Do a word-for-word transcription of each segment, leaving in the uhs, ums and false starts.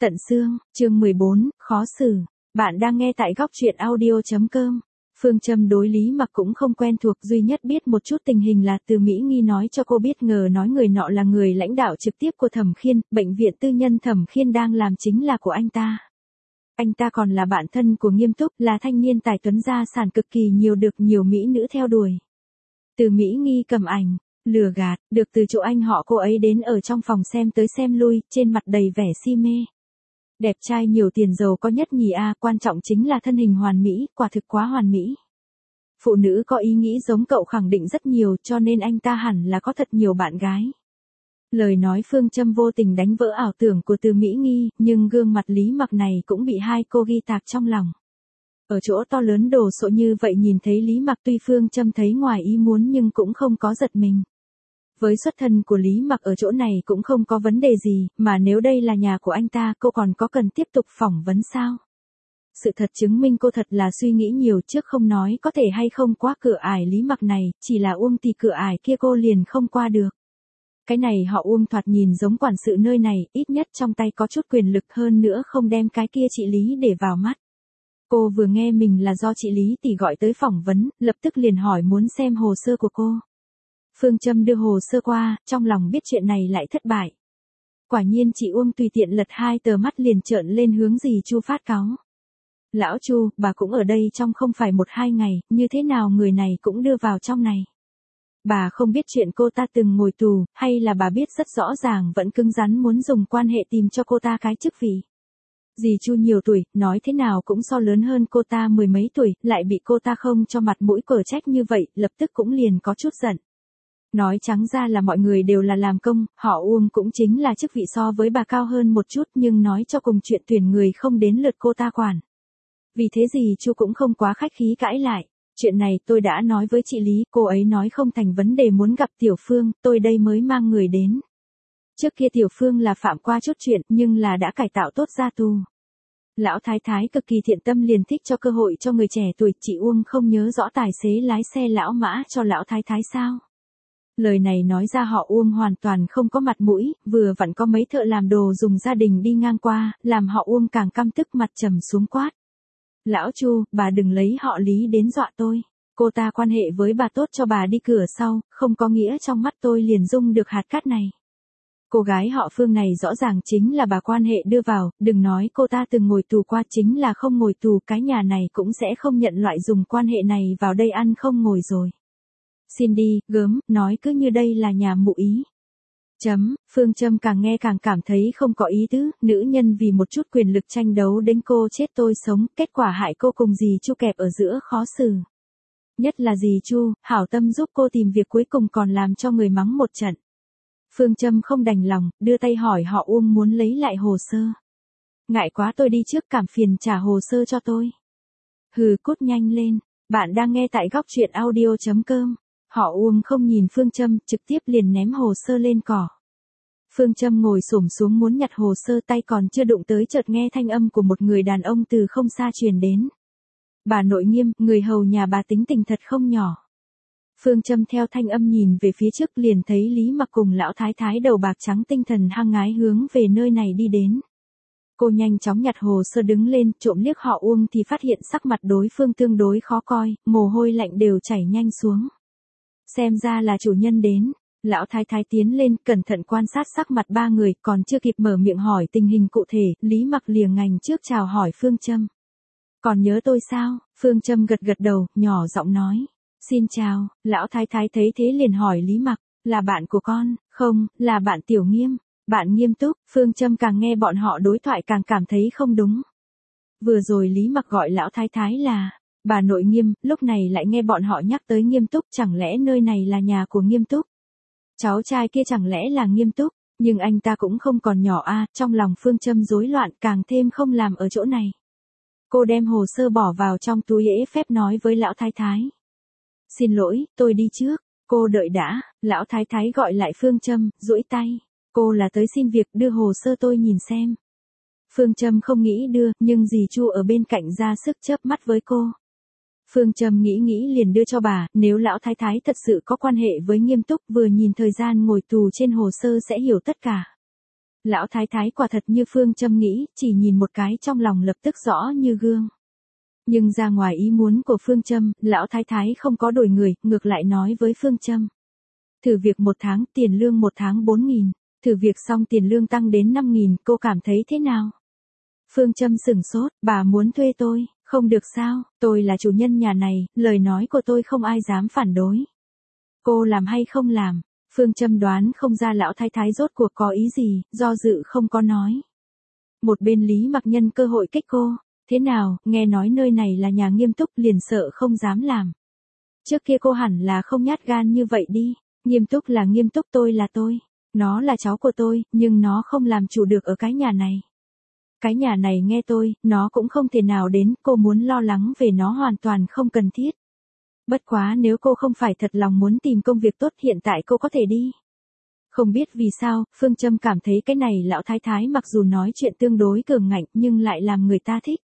Tận xương, chương mười bốn, khó xử. Bạn đang nghe tại góc truyện audio chấm com. Phương Châm đối Lý Mặc cũng không quen thuộc, duy nhất biết một chút tình hình là từ Mỹ Nghi nói cho cô biết, ngờ nói người nọ là người lãnh đạo trực tiếp của Thẩm Khiên, bệnh viện tư nhân Thẩm Khiên đang làm chính là của anh ta. Anh ta còn là bạn thân của Nghiêm Túc, là thanh niên tài tuấn gia sản cực kỳ nhiều, được nhiều mỹ nữ theo đuổi. Từ Mỹ Nghi cầm ảnh, lừa gạt, được từ chỗ anh họ cô ấy đến ở trong phòng xem tới xem lui, trên mặt đầy vẻ si mê. Đẹp trai nhiều tiền giàu có nhất nhì a, quan trọng chính là thân hình hoàn mỹ, quả thực quá hoàn mỹ. Phụ nữ có ý nghĩ giống cậu khẳng định rất nhiều, cho nên anh ta hẳn là có thật nhiều bạn gái. Lời nói Phương Châm vô tình đánh vỡ ảo tưởng của Từ Mỹ Nghi, nhưng gương mặt Lý Mặc này cũng bị hai cô ghi tạc trong lòng. Ở chỗ to lớn đồ sộ như vậy nhìn thấy Lý Mặc, tuy Phương Châm thấy ngoài ý muốn nhưng cũng không có giật mình. Với xuất thân của Lý Mặc ở chỗ này cũng không có vấn đề gì, mà nếu đây là nhà của anh ta, cô còn có cần tiếp tục phỏng vấn sao? Sự thật chứng minh cô thật là suy nghĩ nhiều, trước không nói có thể hay không qua cửa ải Lý Mặc này, chỉ là Uông thì cửa ải kia cô liền không qua được. Cái này họ Uông thoạt nhìn giống quản sự nơi này, ít nhất trong tay có chút quyền lực, hơn nữa không đem cái kia chị Lý để vào mắt. Cô vừa nghe mình là do chị Lý tỷ gọi tới phỏng vấn, lập tức liền hỏi muốn xem hồ sơ của cô. Phương Châm đưa hồ sơ qua, trong lòng biết chuyện này lại thất bại. Quả nhiên chị Uông tùy tiện lật hai tờ, mắt liền trợn lên hướng dì Chu phát cáu. Lão Chu, bà cũng ở đây trong không phải một hai ngày, như thế nào người này cũng đưa vào trong này? Bà không biết chuyện cô ta từng ngồi tù, hay là bà biết rất rõ ràng vẫn cứng rắn muốn dùng quan hệ tìm cho cô ta cái chức vị? Dì Chu nhiều tuổi, nói thế nào cũng so lớn hơn cô ta mười mấy tuổi, lại bị cô ta không cho mặt mũi cở trách như vậy, lập tức cũng liền có chút giận. Nói trắng ra là mọi người đều là làm công, họ Uông cũng chính là chức vị so với bà cao hơn một chút, nhưng nói cho cùng chuyện tuyển người không đến lượt cô ta quản. Vì thế dì Chu cũng không quá khách khí cãi lại. Chuyện này tôi đã nói với chị Lý, cô ấy nói không thành vấn đề, muốn gặp Tiểu Phương, tôi đây mới mang người đến. Trước kia Tiểu Phương là phạm qua chút chuyện, nhưng là đã cải tạo tốt ra tù. Lão Thái Thái cực kỳ thiện tâm, liền thích cho cơ hội cho người trẻ tuổi. Chị Uông không nhớ rõ tài xế lái xe lão Mã cho Lão Thái Thái sao? Lời này nói ra họ Uông hoàn toàn không có mặt mũi, vừa vặn có mấy thợ làm đồ dùng gia đình đi ngang qua, làm họ Uông càng căm tức, mặt trầm xuống quát. Lão Chu, bà đừng lấy họ Lý đến dọa tôi. Cô ta quan hệ với bà tốt cho bà đi cửa sau, không có nghĩa trong mắt tôi liền dung được hạt cát này. Cô gái họ Phương này rõ ràng chính là bà quan hệ đưa vào, đừng nói cô ta từng ngồi tù qua, chính là không ngồi tù cái nhà này cũng sẽ không nhận loại dùng quan hệ này vào đây ăn không ngồi rồi. Xin đi, gớm, nói cứ như đây là nhà mụ ý. Chấm, Phương Châm càng nghe càng cảm thấy không có ý tứ, nữ nhân vì một chút quyền lực tranh đấu đến cô chết tôi sống, kết quả hại cô cùng dì Chu kẹp ở giữa khó xử. Nhất là dì Chu, hảo tâm giúp cô tìm việc cuối cùng còn làm cho người mắng một trận. Phương Châm không đành lòng, đưa tay hỏi họ Uông muốn lấy lại hồ sơ. Ngại quá, tôi đi trước, cảm phiền trả hồ sơ cho tôi. Hừ, cút nhanh lên, bạn đang nghe tại góc truyện audio chấm com. Họ Uông không nhìn Phương Châm, trực tiếp liền ném hồ sơ lên cỏ. Phương Châm ngồi xổm xuống muốn nhặt hồ sơ, tay còn chưa đụng tới chợt nghe thanh âm của một người đàn ông từ không xa truyền đến. Bà nội Nghiêm, người hầu nhà bà tính tình thật không nhỏ. Phương Châm theo thanh âm nhìn về phía trước, liền thấy Lý Mặc cùng Lão Thái Thái đầu bạc trắng tinh thần hăng ngái hướng về nơi này đi đến. Cô nhanh chóng nhặt hồ sơ đứng lên, trộm liếc họ Uông thì phát hiện sắc mặt đối phương tương đối khó coi, mồ hôi lạnh đều chảy nhanh xuống. Xem ra là chủ nhân đến. Lão Thái Thái tiến lên, cẩn thận quan sát sắc mặt ba người, còn chưa kịp mở miệng hỏi tình hình cụ thể, Lý Mặc lìa ngành trước chào hỏi Phương Châm. Còn nhớ tôi sao? Phương Châm gật gật đầu, nhỏ giọng nói. Xin chào. Lão Thái Thái thấy thế liền hỏi Lý Mặc, là bạn của con? Không, là bạn Tiểu Nghiêm. Bạn Nghiêm Túc. Phương Châm càng nghe bọn họ đối thoại càng cảm thấy không đúng. Vừa rồi Lý Mặc gọi Lão Thái Thái là bà nội Nghiêm, lúc này lại nghe bọn họ nhắc tới Nghiêm Túc, chẳng lẽ nơi này là nhà của Nghiêm Túc? Cháu trai kia chẳng lẽ là Nghiêm Túc? Nhưng anh ta cũng không còn nhỏ a, à, trong lòng Phương Châm rối loạn, càng thêm không làm ở chỗ này. Cô đem hồ sơ bỏ vào trong túi lễ phép nói với Lão Thái Thái. Xin lỗi, tôi đi trước. Cô đợi đã. Lão Thái Thái gọi lại Phương Châm, duỗi tay. Cô là tới xin việc, đưa hồ sơ tôi nhìn xem. Phương Châm không nghĩ đưa, nhưng dì Chu ở bên cạnh ra sức chớp mắt với cô. Phương Châm nghĩ nghĩ liền đưa cho bà, nếu Lão Thái Thái thật sự có quan hệ với Nghiêm Túc, vừa nhìn thời gian ngồi tù trên hồ sơ sẽ hiểu tất cả. Lão thái thái quả thật như Phương Châm nghĩ, chỉ nhìn một cái trong lòng lập tức rõ như gương. Nhưng ra ngoài ý muốn của Phương Châm, lão thái thái không có đổi người, ngược lại nói với Phương Châm. Thử việc một tháng, tiền lương một tháng bốn nghìn. Thử việc xong tiền lương tăng đến năm nghìn, cô cảm thấy thế nào? Phương Châm sửng sốt, bà muốn thuê tôi, không được sao, tôi là chủ nhân nhà này, lời nói của tôi không ai dám phản đối. Cô làm hay không làm? Phương Châm đoán không ra lão thái thái rốt cuộc có ý gì, do dự không có nói. Một bên Lý Mặc nhân cơ hội kích cô, thế nào, nghe nói nơi này là nhà nghiêm túc liền sợ không dám làm. Trước kia cô hẳn là không nhát gan như vậy đi, nghiêm túc là nghiêm túc, tôi là tôi, nó là cháu của tôi, nhưng nó không làm chủ được ở cái nhà này. Cái nhà này nghe tôi, nó cũng không thể nào đến, cô muốn lo lắng về nó hoàn toàn không cần thiết. Bất quá nếu cô không phải thật lòng muốn tìm công việc tốt hiện tại cô có thể đi. Không biết vì sao, Phương Châm cảm thấy cái này lão thái thái mặc dù nói chuyện tương đối cường ngạnh nhưng lại làm người ta thích.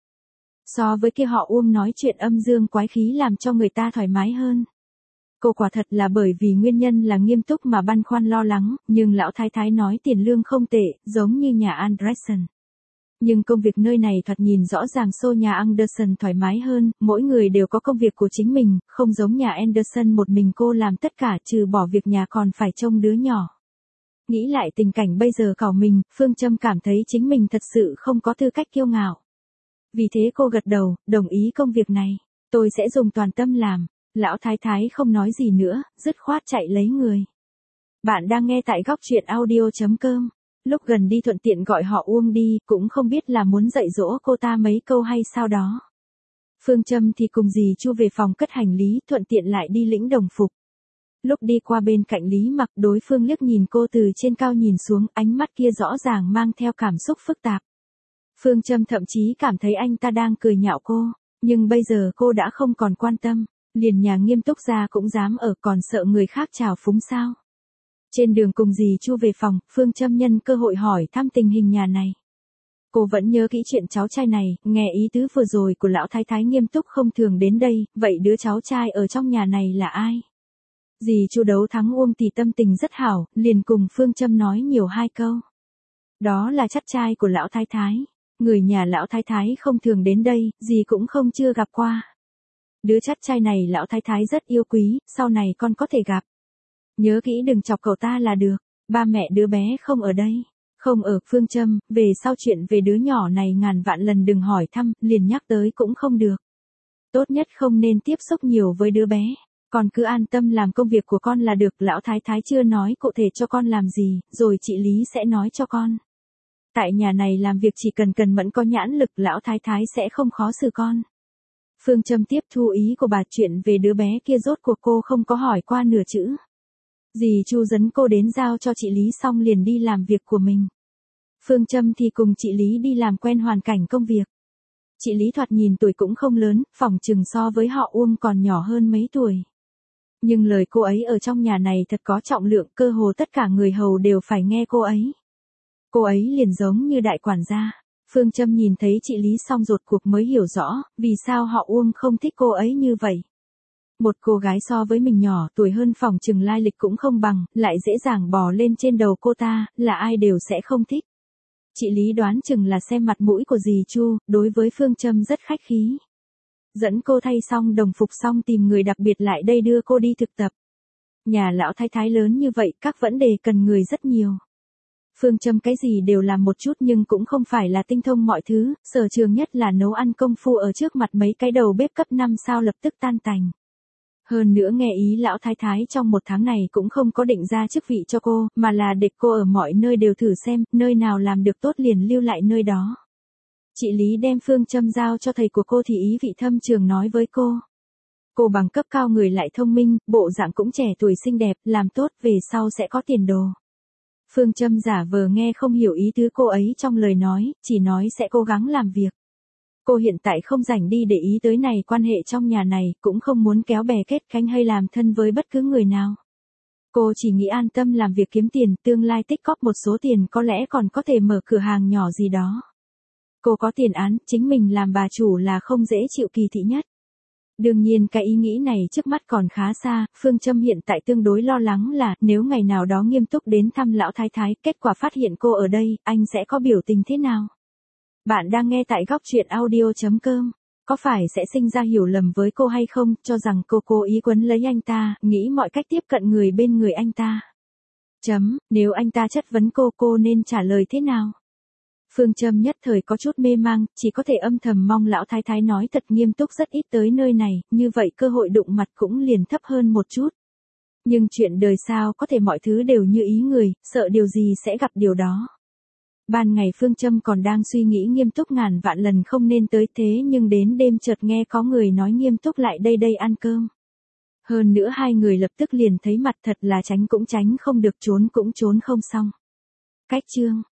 So với kia họ Uông nói chuyện âm dương quái khí làm cho người ta thoải mái hơn. Cô quả thật là bởi vì nguyên nhân là nghiêm túc mà băn khoăn lo lắng, nhưng lão thái thái nói tiền lương không tệ, giống như nhà Anderson. Nhưng công việc nơi này thoạt nhìn rõ ràng so nhà Anderson thoải mái hơn, mỗi người đều có công việc của chính mình, không giống nhà Anderson một mình cô làm tất cả trừ bỏ việc nhà còn phải trông đứa nhỏ. Nghĩ lại tình cảnh bây giờ cỏ mình, Phương Châm cảm thấy chính mình thật sự không có tư cách kiêu ngạo. Vì thế cô gật đầu, đồng ý công việc này, tôi sẽ dùng toàn tâm làm. Lão thái thái không nói gì nữa, dứt khoát chạy lấy người. Bạn đang nghe tại góc truyện audio chấm com. Lúc gần đi thuận tiện gọi họ Uông đi, cũng không biết là muốn dạy dỗ cô ta mấy câu hay sao đó. Phương Châm thì cùng dì Chu về phòng cất hành lý, thuận tiện lại đi lĩnh đồng phục. Lúc đi qua bên cạnh Lý Mặc, đối phương liếc nhìn cô từ trên cao nhìn xuống, ánh mắt kia rõ ràng mang theo cảm xúc phức tạp. Phương Châm thậm chí cảm thấy anh ta đang cười nhạo cô, nhưng bây giờ cô đã không còn quan tâm, liền nhà nghiêm túc ra cũng dám ở, còn sợ người khác trào phúng sao. Trên đường cùng dì Chu về phòng, Phương Châm nhân cơ hội hỏi thăm tình hình nhà này. Cô vẫn nhớ kỹ chuyện cháu trai này, nghe ý tứ vừa rồi của lão thái thái nghiêm túc không thường đến đây, vậy đứa cháu trai ở trong nhà này là ai? Dì Chu đấu thắng Uông thì tâm tình rất hảo, liền cùng Phương Châm nói nhiều hai câu. Đó là chắt trai của lão thái thái, người nhà lão thái thái không thường đến đây, dì cũng không chưa gặp qua. Đứa chắt trai này lão thái thái rất yêu quý, sau này con có thể gặp. Nhớ kỹ đừng chọc cậu ta là được, ba mẹ đứa bé không ở đây. Không ở. Phương Châm, về sau chuyện về đứa nhỏ này ngàn vạn lần đừng hỏi thăm, liền nhắc tới cũng không được. Tốt nhất không nên tiếp xúc nhiều với đứa bé, con cứ an tâm làm công việc của con là được. Lão thái thái chưa nói cụ thể cho con làm gì, rồi chị Lý sẽ nói cho con. Tại nhà này làm việc chỉ cần cần mẫn có nhãn lực, lão thái thái sẽ không khó xử con. Phương Châm tiếp thu ý của bà, chuyện về đứa bé kia rốt cuộc cô không có hỏi qua nửa chữ. Dì Chu dẫn cô đến giao cho chị Lý xong liền đi làm việc của mình. Phương Châm thì cùng chị Lý đi làm quen hoàn cảnh công việc. Chị Lý thoạt nhìn tuổi cũng không lớn, phỏng chừng so với họ Uông còn nhỏ hơn mấy tuổi. Nhưng lời cô ấy ở trong nhà này thật có trọng lượng, cơ hồ tất cả người hầu đều phải nghe cô ấy. Cô ấy liền giống như đại quản gia. Phương Châm nhìn thấy chị Lý xong rốt cuộc mới hiểu rõ, vì sao họ Uông không thích cô ấy như vậy. Một cô gái so với mình nhỏ tuổi hơn phỏng chừng lai lịch cũng không bằng, lại dễ dàng bò lên trên đầu cô ta, là ai đều sẽ không thích. Chị Lý đoán chừng là xem mặt mũi của dì Chu, đối với Phương Châm rất khách khí. Dẫn cô thay xong đồng phục xong tìm người đặc biệt lại đây đưa cô đi thực tập. Nhà lão thái thái lớn như vậy, các vấn đề cần người rất nhiều. Phương Châm cái gì đều làm một chút nhưng cũng không phải là tinh thông mọi thứ, sở trường nhất là nấu ăn công phu ở trước mặt mấy cái đầu bếp cấp năm sao lập tức tan tành. Hơn nữa nghe ý lão thái thái trong một tháng này cũng không có định ra chức vị cho cô, mà là để cô ở mọi nơi đều thử xem, nơi nào làm được tốt liền lưu lại nơi đó. Chị Lý đem Phương Châm giao cho thầy của cô thì ý vị thâm trường nói với cô. Cô bằng cấp cao người lại thông minh, bộ dạng cũng trẻ tuổi xinh đẹp, làm tốt về sau sẽ có tiền đồ. Phương Châm giả vờ nghe không hiểu ý tứ cô ấy trong lời nói, chỉ nói sẽ cố gắng làm việc. Cô hiện tại không rảnh đi để ý tới này quan hệ trong nhà này, cũng không muốn kéo bè kết cánh hay làm thân với bất cứ người nào. Cô chỉ nghĩ an tâm làm việc kiếm tiền, tương lai tích cóp một số tiền có lẽ còn có thể mở cửa hàng nhỏ gì đó. Cô có tiền án, chính mình làm bà chủ là không dễ chịu kỳ thị nhất. Đương nhiên cái ý nghĩ này trước mắt còn khá xa, Phương Châm hiện tại tương đối lo lắng là nếu ngày nào đó nghiêm túc đến thăm lão thái thái, kết quả phát hiện cô ở đây, anh sẽ có biểu tình thế nào? Bạn đang nghe tại góc truyện audio.com. Có phải sẽ sinh ra hiểu lầm với cô hay không, cho rằng cô cố ý quấn lấy anh ta, nghĩ mọi cách tiếp cận người bên người anh ta? Chấm, nếu anh ta chất vấn cô, cô nên trả lời thế nào? Phương Châm nhất thời có chút mê mang, chỉ có thể âm thầm mong lão thái thái nói thật nghiêm túc rất ít tới nơi này, như vậy cơ hội đụng mặt cũng liền thấp hơn một chút. Nhưng chuyện đời sao có thể mọi thứ đều như ý người, sợ điều gì sẽ gặp điều đó. Ban ngày Phương Châm còn đang suy nghĩ nghiêm túc ngàn vạn lần không nên tới thế nhưng đến đêm chợt nghe có người nói nghiêm túc lại đây đây ăn cơm. Hơn nữa hai người lập tức liền thấy mặt thật là tránh cũng tránh không được trốn cũng trốn không xong. Cách chương